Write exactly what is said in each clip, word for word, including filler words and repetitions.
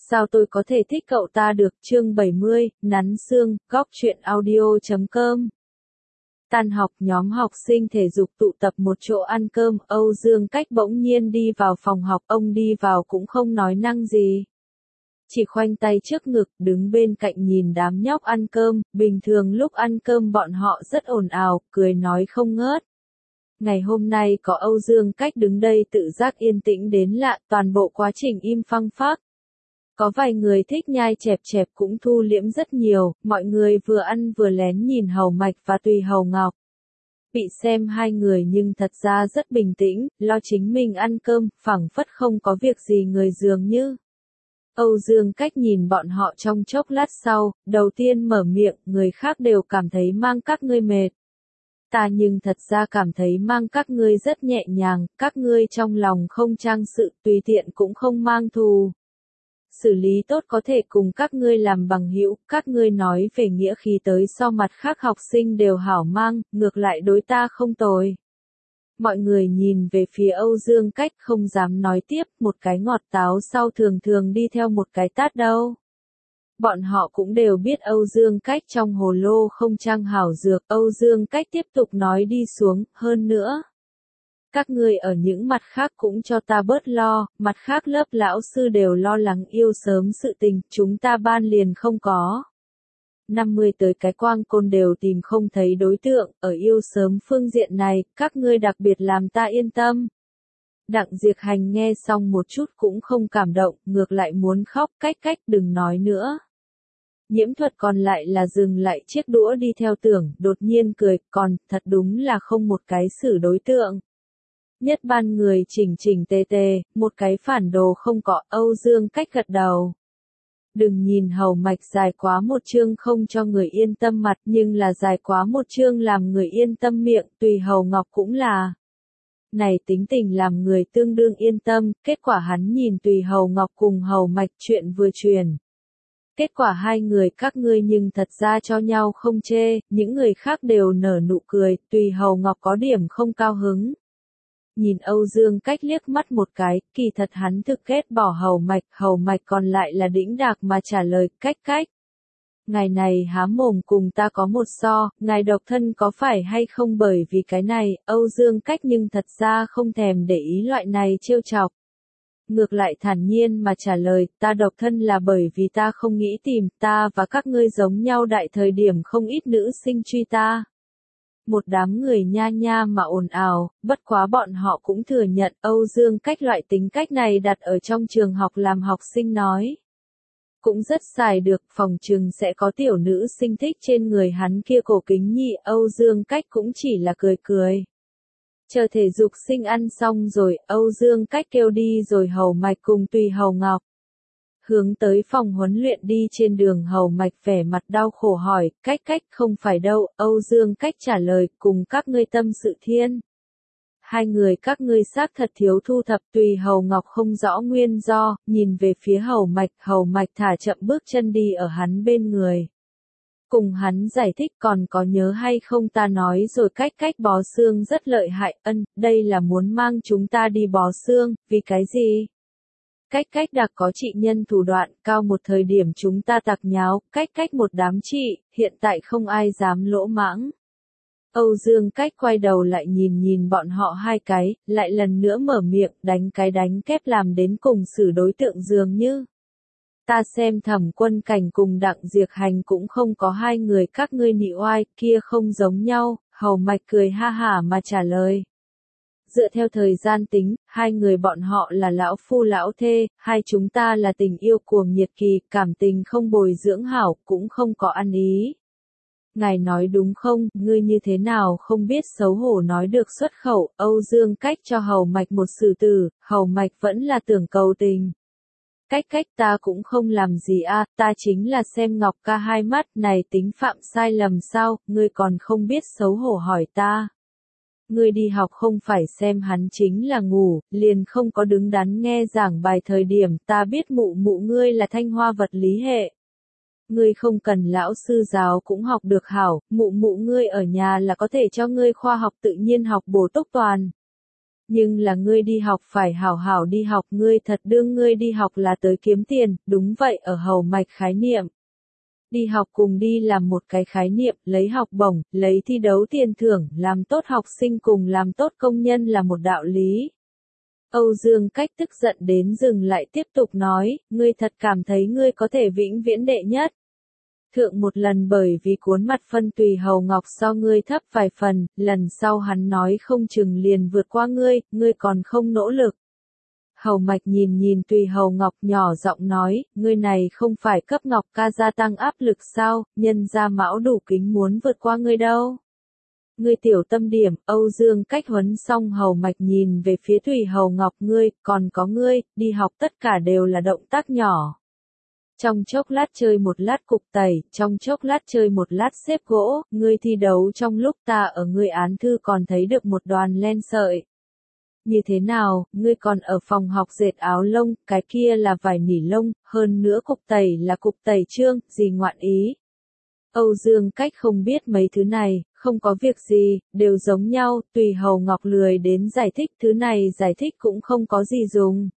Sao tôi có thể thích cậu ta được? Chương bảy mươi, Nắn Xương, góc truyện audio chấm com. Tan học, nhóm học sinh thể dục tụ tập một chỗ ăn cơm, Âu Dương Cách bỗng nhiên đi vào phòng học, ông đi vào cũng không nói năng gì. Chỉ khoanh tay trước ngực, đứng bên cạnh nhìn đám nhóc ăn cơm, bình thường lúc ăn cơm bọn họ rất ồn ào, cười nói không ngớt. Ngày hôm nay có Âu Dương Cách đứng đây tự giác yên tĩnh đến lạ, toàn bộ quá trình im phăng phắc. Có vài người thích nhai chẹp chẹp cũng thu liễm rất nhiều, mọi người vừa ăn vừa lén nhìn Hầu Mạch và Tùy Hầu Ngọc. Bị xem hai người nhưng thật ra rất bình tĩnh, lo chính mình ăn cơm, phảng phất không có việc gì người dường như. Âu Dương Cách nhìn bọn họ trong chốc lát sau, đầu tiên mở miệng, người khác đều cảm thấy mang các ngươi mệt. Ta nhưng thật ra cảm thấy mang các ngươi rất nhẹ nhàng, các ngươi trong lòng không trang sự, tùy tiện cũng không mang thù. Xử lý tốt có thể cùng các ngươi làm bằng hữu, các ngươi nói về nghĩa khí tới so mặt khác học sinh đều hảo mang, ngược lại đối ta không tồi. Mọi người nhìn về phía Âu Dương Cách không dám nói tiếp, một cái ngọt táo sau thường thường đi theo một cái tát đâu. Bọn họ cũng đều biết Âu Dương Cách trong hồ lô không trang hảo dược, Âu Dương Cách tiếp tục nói đi xuống, hơn nữa. Các ngươi ở những mặt khác cũng cho ta bớt lo, mặt khác lớp lão sư đều lo lắng yêu sớm sự tình, chúng ta ban liền không có. năm mươi tới cái quang côn đều tìm không thấy đối tượng, ở yêu sớm phương diện này, các ngươi đặc biệt làm ta yên tâm. Đặng Diệp Hành nghe xong một chút cũng không cảm động, ngược lại muốn khóc, cách cách đừng nói nữa. Nhiễm Thuật còn lại là dừng lại chiếc đũa đi theo tưởng, đột nhiên cười, còn, thật đúng là không một cái xử đối tượng. Nhất ban người chỉnh chỉnh tề tề, một cái phản đồ không có, Âu Dương Cách gật đầu. Đừng nhìn Hầu Mạch dài quá một chương không cho người yên tâm mặt, nhưng là dài quá một chương làm người yên tâm miệng, Tùy Hầu Ngọc cũng là. Này tính tình làm người tương đương yên tâm, kết quả hắn nhìn Tùy Hầu Ngọc cùng Hầu Mạch chuyện vừa truyền. Kết quả hai người các ngươi nhưng thật ra cho nhau không chê, những người khác đều nở nụ cười, Tùy Hầu Ngọc có điểm không cao hứng. Nhìn Âu Dương Cách liếc mắt một cái, kỳ thật hắn thực ghét bỏ Hầu Mạch, Hầu Mạch còn lại là đĩnh đạc mà trả lời, cách cách. Ngài này há mồm cùng ta có một so, ngài độc thân có phải hay không bởi vì cái này, Âu Dương Cách nhưng thật ra không thèm để ý loại này trêu chọc. Ngược lại thản nhiên mà trả lời, ta độc thân là bởi vì ta không nghĩ tìm, ta và các ngươi giống nhau đại thời điểm không ít nữ sinh truy ta. Một đám người nha nha mà ồn ào, bất quá bọn họ cũng thừa nhận Âu Dương Cách loại tính cách này đặt ở trong trường học làm học sinh nói. Cũng rất xài được, phòng trường sẽ có tiểu nữ sinh thích trên người hắn kia cổ kính nhị, Âu Dương Cách cũng chỉ là cười cười. Chờ thể dục sinh ăn xong rồi, Âu Dương Cách kêu đi rồi Hầu Mạch cùng Tùy Hầu Ngọc. Hướng tới phòng huấn luyện đi trên đường Hầu Mạch vẻ mặt đau khổ hỏi, cách cách không phải đâu, Âu Dương Cách trả lời, cùng các ngươi tâm sự thiên. Hai người các ngươi xác thật thiếu thu thập, Tùy Hầu Ngọc không rõ nguyên do, nhìn về phía Hầu Mạch, Hầu Mạch thả chậm bước chân đi ở hắn bên người. Cùng hắn giải thích còn có nhớ hay không ta nói rồi cách cách bó xương rất lợi hại, ân, đây là muốn mang chúng ta đi bó xương, vì cái gì? Cách cách đặc có trị nhân thủ đoạn, cao một thời điểm chúng ta tạc nháo, cách cách một đám trị, hiện tại không ai dám lỗ mãng. Âu Dương Cách quay đầu lại nhìn nhìn bọn họ hai cái, lại lần nữa mở miệng, đánh cái đánh kép làm đến cùng xử đối tượng dường như. Ta xem Thẩm Quân Cảnh cùng Đặng Diệp Hành cũng không có hai người các ngươi nị oai, kia không giống nhau, Hầu Mạch cười ha hả mà trả lời. Dựa theo thời gian tính, hai người bọn họ là lão phu lão thê, hai chúng ta là tình yêu cuồng nhiệt kỳ, cảm tình không bồi dưỡng hảo, cũng không có ăn ý. Ngài nói đúng không, ngươi như thế nào không biết xấu hổ nói được xuất khẩu, Âu Dương Cách cho Hầu Mạch một sử tử, Hầu Mạch vẫn là tưởng cầu tình. Cách cách ta cũng không làm gì a, à, ta chính là xem Ngọc ca hai mắt này tính phạm sai lầm sao, ngươi còn không biết xấu hổ hỏi ta. Ngươi đi học không phải xem hắn chính là ngủ, liền không có đứng đắn nghe giảng bài thời điểm, ta biết mụ mụ ngươi là Thanh Hoa vật lý hệ. Ngươi không cần lão sư giáo cũng học được hảo, mụ mụ ngươi ở nhà là có thể cho ngươi khoa học tự nhiên học bổ túc toàn. Nhưng là ngươi đi học phải hảo hảo đi học, ngươi thật đương ngươi đi học là tới kiếm tiền, đúng vậy ở hầu mạch khái niệm. Đi học cùng đi làm một cái khái niệm, lấy học bổng, lấy thi đấu tiền thưởng, làm tốt học sinh cùng làm tốt công nhân là một đạo lý. Âu Dương Cách tức giận đến dừng lại tiếp tục nói, ngươi thật cảm thấy ngươi có thể vĩnh viễn đệ nhất. Thượng một lần bởi vì cuốn mặt phân Tùy Hầu Ngọc so ngươi thấp vài phần, lần sau hắn nói không chừng liền vượt qua ngươi, ngươi còn không nỗ lực. Hầu Mạch nhìn nhìn Tùy Hầu Ngọc nhỏ giọng nói, ngươi này không phải cấp Ngọc ca gia tăng áp lực sao, nhân ra Mão Đủ Kính muốn vượt qua ngươi đâu. Ngươi tiểu tâm điểm, Âu Dương Cách huấn xong Hầu Mạch nhìn về phía Tùy Hầu Ngọc, ngươi, còn có ngươi, đi học tất cả đều là động tác nhỏ. Trong chốc lát chơi một lát cục tẩy, trong chốc lát chơi một lát xếp gỗ, ngươi thi đấu trong lúc ta ở ngươi án thư còn thấy được một đoàn len sợi. Như thế nào, ngươi còn ở phòng học dệt áo lông, cái kia là vải nỉ lông, hơn nữa cục tẩy là cục tẩy trương, gì ngoạn ý. Âu Dương Cách không biết mấy thứ này, không có việc gì, đều giống nhau, Tùy Hầu Ngọc lười đến giải thích thứ này giải thích cũng không có gì dùng.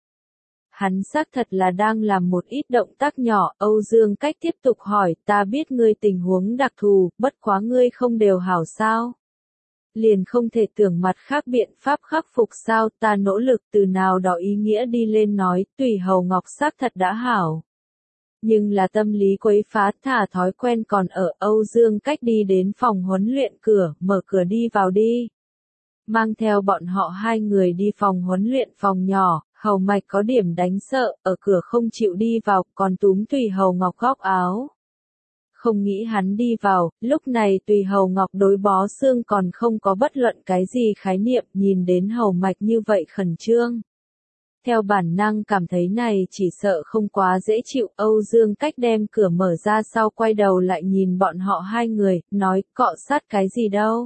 Hắn xác thật là đang làm một ít động tác nhỏ, Âu Dương Cách tiếp tục hỏi, ta biết ngươi tình huống đặc thù, bất quá ngươi không đều hảo sao. Liền không thể tưởng mặt khác biện pháp khắc phục sao, ta nỗ lực từ nào đó ý nghĩa đi lên nói, Tùy Hầu Ngọc xác thật đã hảo. Nhưng là tâm lý quấy phá thả thói quen còn ở. Âu Dương Cách đi đến phòng huấn luyện cửa, mở cửa đi vào đi. Mang theo bọn họ hai người đi phòng huấn luyện phòng nhỏ, Hầu Mạch có điểm đánh sợ, ở cửa không chịu đi vào, còn túm Tùy Hầu Ngọc góc áo. Không nghĩ hắn đi vào, lúc này Tùy Hầu Ngọc đối bó xương còn không có bất luận cái gì khái niệm, nhìn đến Hầu Mạch như vậy khẩn trương. Theo bản năng cảm thấy này chỉ sợ không quá dễ chịu, Âu Dương Cách đem cửa mở ra sau quay đầu lại nhìn bọn họ hai người, nói, cọ sát cái gì đâu.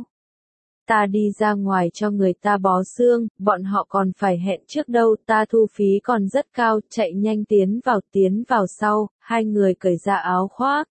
Ta đi ra ngoài cho người ta bó xương, bọn họ còn phải hẹn trước đâu, ta thu phí còn rất cao, chạy nhanh tiến vào tiến vào sau, hai người cởi ra áo khoác.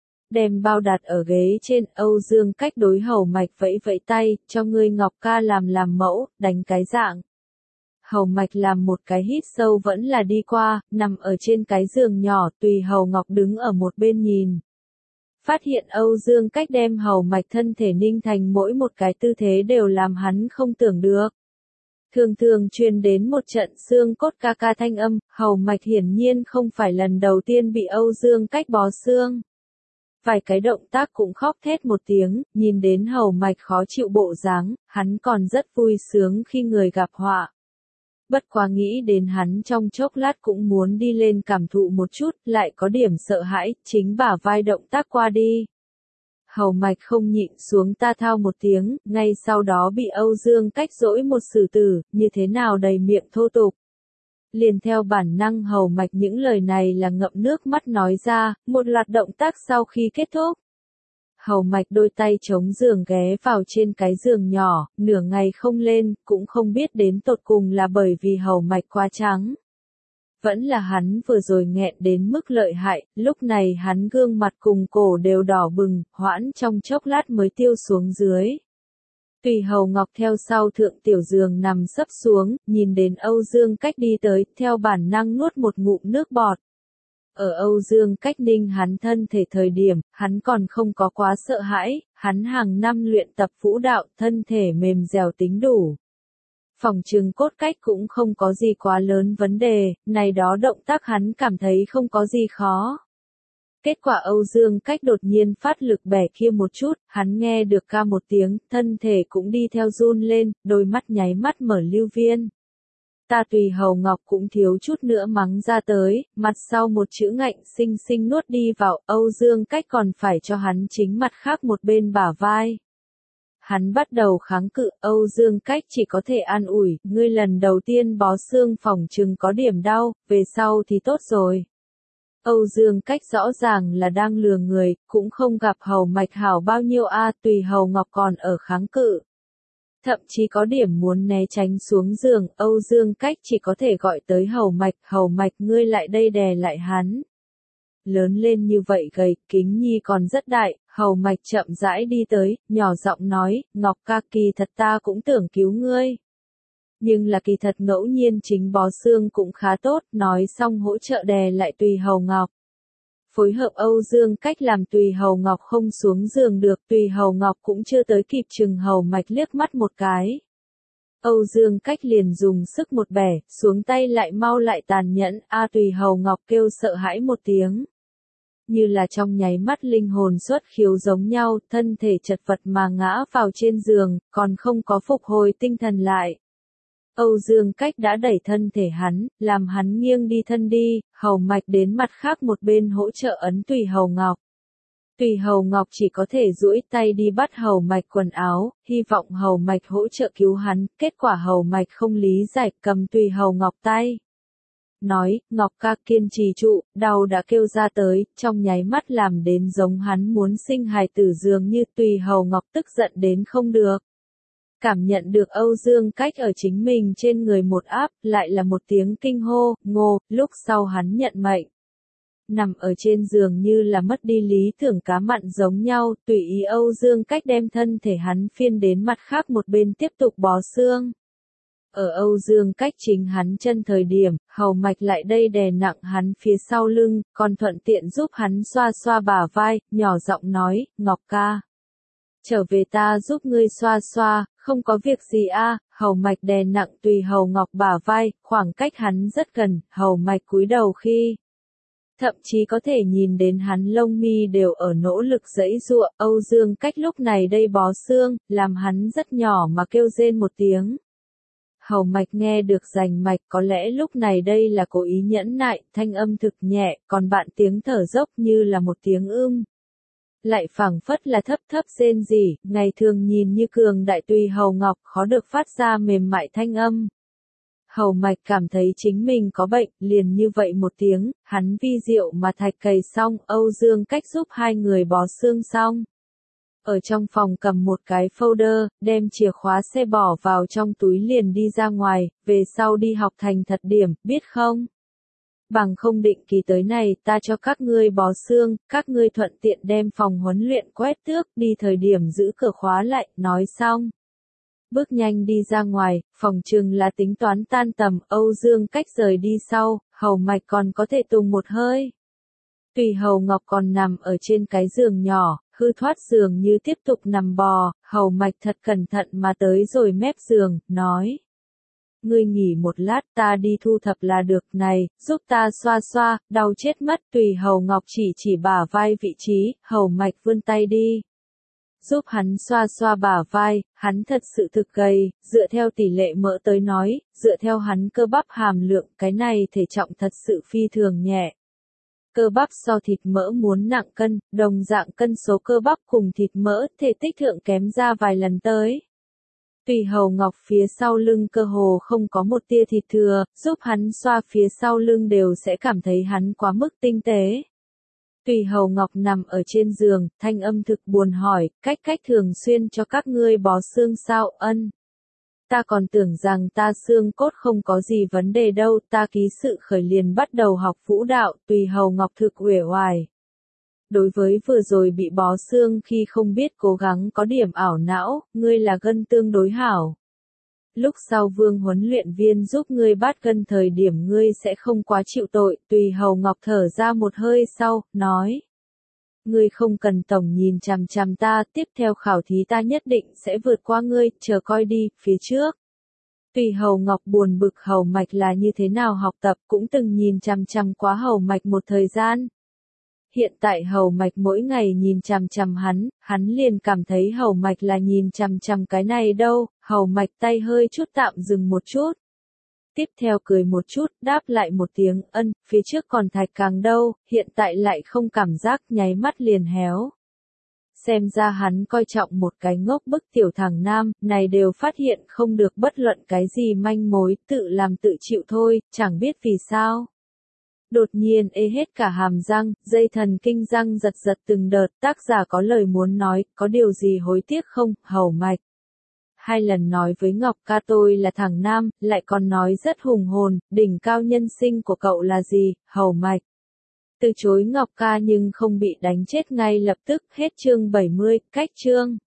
Đem bao đặt ở ghế trên, Âu Dương Cách đối Hầu Mạch vẫy vẫy tay, cho ngươi Ngọc ca làm làm mẫu, đánh cái dạng. Hầu Mạch làm một cái hít sâu vẫn là đi qua, nằm ở trên cái giường nhỏ, Tùy Hầu Ngọc đứng ở một bên nhìn. Phát hiện Âu Dương Cách đem Hầu Mạch thân thể ninh thành mỗi một cái tư thế đều làm hắn không tưởng được. Thường thường truyền đến một trận xương cốt ca ca thanh âm, Hầu Mạch hiển nhiên không phải lần đầu tiên bị Âu Dương Cách bó xương. Vài cái động tác cũng khóc thét một tiếng, nhìn đến Hầu Mạch khó chịu bộ dáng, hắn còn rất vui sướng khi người gặp họa. Bất quá nghĩ đến hắn trong chốc lát cũng muốn đi lên cảm thụ một chút, lại có điểm sợ hãi, chính bả vai động tác qua đi. Hầu Mạch không nhịn xuống ta thao một tiếng, ngay sau đó bị Âu Dương Cách dỗi một xử tử, như thế nào đầy miệng thô tục. Liền theo bản năng Hầu Mạch những lời này là ngậm nước mắt nói ra, một loạt động tác sau khi kết thúc. Hầu Mạch đôi tay chống giường ghé vào trên cái giường nhỏ, nửa ngày không lên, cũng không biết đến tột cùng là bởi vì Hầu Mạch quá trắng. Vẫn là hắn vừa rồi nghẹn đến mức lợi hại, lúc này hắn gương mặt cùng cổ đều đỏ bừng, hoãn trong chốc lát mới tiêu xuống dưới. Tùy Hầu Ngọc theo sau thượng tiểu giường nằm sấp xuống, nhìn đến Âu Dương Cách đi tới, theo bản năng nuốt một ngụm nước bọt. Ở Âu Dương Cách ninh hắn thân thể thời điểm, hắn còn không có quá sợ hãi, hắn hàng năm luyện tập vũ đạo, thân thể mềm dẻo tính đủ. Phòng trừng cốt cách cũng không có gì quá lớn vấn đề, này đó động tác hắn cảm thấy không có gì khó. Kết quả Âu Dương Cách đột nhiên phát lực bẻ kia một chút, hắn nghe được ca một tiếng, thân thể cũng đi theo run lên, đôi mắt nháy mắt mở lưu viên. Ta Tùy Hầu Ngọc cũng thiếu chút nữa mắng ra tới, mặt sau một chữ ngạnh xinh xinh nuốt đi vào, Âu Dương Cách còn phải cho hắn chính mặt khác một bên bả vai. Hắn bắt đầu kháng cự, Âu Dương Cách chỉ có thể an ủi, ngươi lần đầu tiên bó xương phòng chừng có điểm đau, về sau thì tốt rồi. Âu Dương Cách rõ ràng là đang lừa người, cũng không gặp Hầu Mạch hảo bao nhiêu a, Tùy Hầu Ngọc còn ở kháng cự. Thậm chí có điểm muốn né tránh xuống giường, Âu Dương Cách chỉ có thể gọi tới Hầu Mạch, Hầu Mạch ngươi lại đây đè lại hắn. Lớn lên như vậy gầy, kính nhi còn rất đại, Hầu Mạch chậm rãi đi tới, nhỏ giọng nói, Ngọc ca kỳ thật ta cũng tưởng cứu ngươi. Nhưng là kỳ thật ngẫu nhiên chính bó xương cũng khá tốt, nói xong hỗ trợ đè lại Tùy Hầu Ngọc. Phối hợp Âu Dương Cách làm Tùy Hầu Ngọc không xuống giường được, Tùy Hầu Ngọc cũng chưa tới kịp chừng Hầu Mạch liếc mắt một cái. Âu Dương Cách liền dùng sức một bẻ, xuống tay lại mau lại tàn nhẫn, a Tùy Hầu Ngọc kêu sợ hãi một tiếng. Như là trong nháy mắt linh hồn xuất khiếu giống nhau, thân thể chật vật mà ngã vào trên giường, còn không có phục hồi tinh thần lại. Âu Dương Cách đã đẩy thân thể hắn, làm hắn nghiêng đi thân đi, Hầu Mạch đến mặt khác một bên hỗ trợ ấn Tùy Hầu Ngọc. Tùy Hầu Ngọc chỉ có thể duỗi tay đi bắt Hầu Mạch quần áo, hy vọng Hầu Mạch hỗ trợ cứu hắn, kết quả Hầu Mạch không lý giải cầm Tùy Hầu Ngọc tay. Nói, Ngọc ca kiên trì trụ, đau đã kêu ra tới, trong nháy mắt làm đến giống hắn muốn sinh hài tử dường như Tùy Hầu Ngọc tức giận đến không được. Cảm nhận được Âu Dương Cách ở chính mình trên người một áp, lại là một tiếng kinh hô, ngô, lúc sau hắn nhận mệnh. Nằm ở trên giường như là mất đi lý tưởng cá mặn giống nhau, tùy ý Âu Dương Cách đem thân thể hắn phiên đến mặt khác một bên tiếp tục bó xương. Ở Âu Dương Cách chính hắn chân thời điểm, Hầu Mạch lại đây đè nặng hắn phía sau lưng, còn thuận tiện giúp hắn xoa xoa bả vai, nhỏ giọng nói, Ngọc ca. Trở về ta giúp ngươi xoa xoa, không có việc gì a. Hầu Mạch đè nặng Tùy Hầu Ngọc bả vai, khoảng cách hắn rất gần, Hầu Mạch cúi đầu khi. Thậm chí có thể nhìn đến hắn lông mi đều ở nỗ lực giãy giụa, Âu Dương Cách lúc này đây bó xương, làm hắn rất nhỏ mà kêu rên một tiếng. Hầu Mạch nghe được rành mạch, có lẽ lúc này đây là cố ý nhẫn nại, thanh âm thực nhẹ, còn bạn tiếng thở dốc như là một tiếng ưm. Lại phảng phất là thấp thấp rên rỉ, ngày thường nhìn như cường đại Tùy Hầu Ngọc khó được phát ra mềm mại thanh âm. Hầu Mạch cảm thấy chính mình có bệnh, liền như vậy một tiếng, hắn vi diệu mà thạch cày xong, Âu Dương Cách giúp hai người bó xương xong. Ở trong phòng cầm một cái folder, đem chìa khóa xe bỏ vào trong túi liền đi ra ngoài, về sau đi học thành thật điểm, biết không? Bằng không định kỳ tới này ta cho các ngươi bó xương, các ngươi thuận tiện đem phòng huấn luyện quét tước, đi thời điểm giữ cửa khóa lại, nói xong. Bước nhanh đi ra ngoài, phòng trừng là tính toán tan tầm, Âu Dương Cách rời đi sau, Hầu Mạch còn có thể tùng một hơi. Tùy Hầu Ngọc còn nằm ở trên cái giường nhỏ, hư thoát giường như tiếp tục nằm bò, Hầu Mạch thật cẩn thận mà tới rồi mép giường, nói. Ngươi nghỉ một lát ta đi thu thập là được này, giúp ta xoa xoa, đau chết mất. Tùy Hầu Ngọc chỉ chỉ bả vai vị trí, Hầu Mạch vươn tay đi. Giúp hắn xoa xoa bả vai, hắn thật sự thực gầy, dựa theo tỷ lệ mỡ tới nói, dựa theo hắn cơ bắp hàm lượng, cái này thể trọng thật sự phi thường nhẹ. Cơ bắp so thịt mỡ muốn nặng cân, đồng dạng cân số cơ bắp cùng thịt mỡ, thể tích thượng kém ra vài lần tới. Tùy Hầu Ngọc phía sau lưng cơ hồ không có một tia thịt thừa, giúp hắn xoa phía sau lưng đều sẽ cảm thấy hắn quá mức tinh tế. Tùy Hầu Ngọc nằm ở trên giường, thanh âm thực buồn hỏi, cách cách thường xuyên cho các ngươi bó xương sao, ân. Ta còn tưởng rằng ta xương cốt không có gì vấn đề đâu, ta ký sự khởi liền bắt đầu học vũ đạo, Tùy Hầu Ngọc thực uể oải. Đối với vừa rồi bị bó xương khi không biết cố gắng có điểm ảo não, ngươi là gân tương đối hảo. Lúc sau Vương huấn luyện viên giúp ngươi bát gân thời điểm ngươi sẽ không quá chịu tội, Tùy Hầu Ngọc thở ra một hơi sau, nói. Ngươi không cần tổng nhìn chằm chằm ta, tiếp theo khảo thí ta nhất định sẽ vượt qua ngươi, chờ coi đi, phía trước. Tùy Hầu Ngọc buồn bực Hầu Mạch là như thế nào học tập, cũng từng nhìn chằm chằm quá Hầu Mạch một thời gian. Hiện tại Hầu Mạch mỗi ngày nhìn chằm chằm hắn, hắn liền cảm thấy Hầu Mạch là nhìn chằm chằm cái này đâu, Hầu Mạch tay hơi chút tạm dừng một chút. Tiếp theo cười một chút, đáp lại một tiếng, ân, phía trước còn thạch càng đâu, hiện tại lại không cảm giác, nháy mắt liền héo. Xem ra hắn coi trọng một cái ngốc bức tiểu thằng nam, này đều phát hiện không được bất luận cái gì manh mối, tự làm tự chịu thôi, chẳng biết vì sao. Đột nhiên ê hết cả hàm răng, dây thần kinh răng giật giật từng đợt, tác giả có lời muốn nói, có điều gì hối tiếc không, Hầu Mạch. Hai lần nói với Ngọc ca tôi là thằng nam, lại còn nói rất hùng hồn, đỉnh cao nhân sinh của cậu là gì, Hầu Mạch. Từ chối Ngọc ca nhưng không bị đánh chết ngay lập tức, hết chương bảy mươi, cách chương.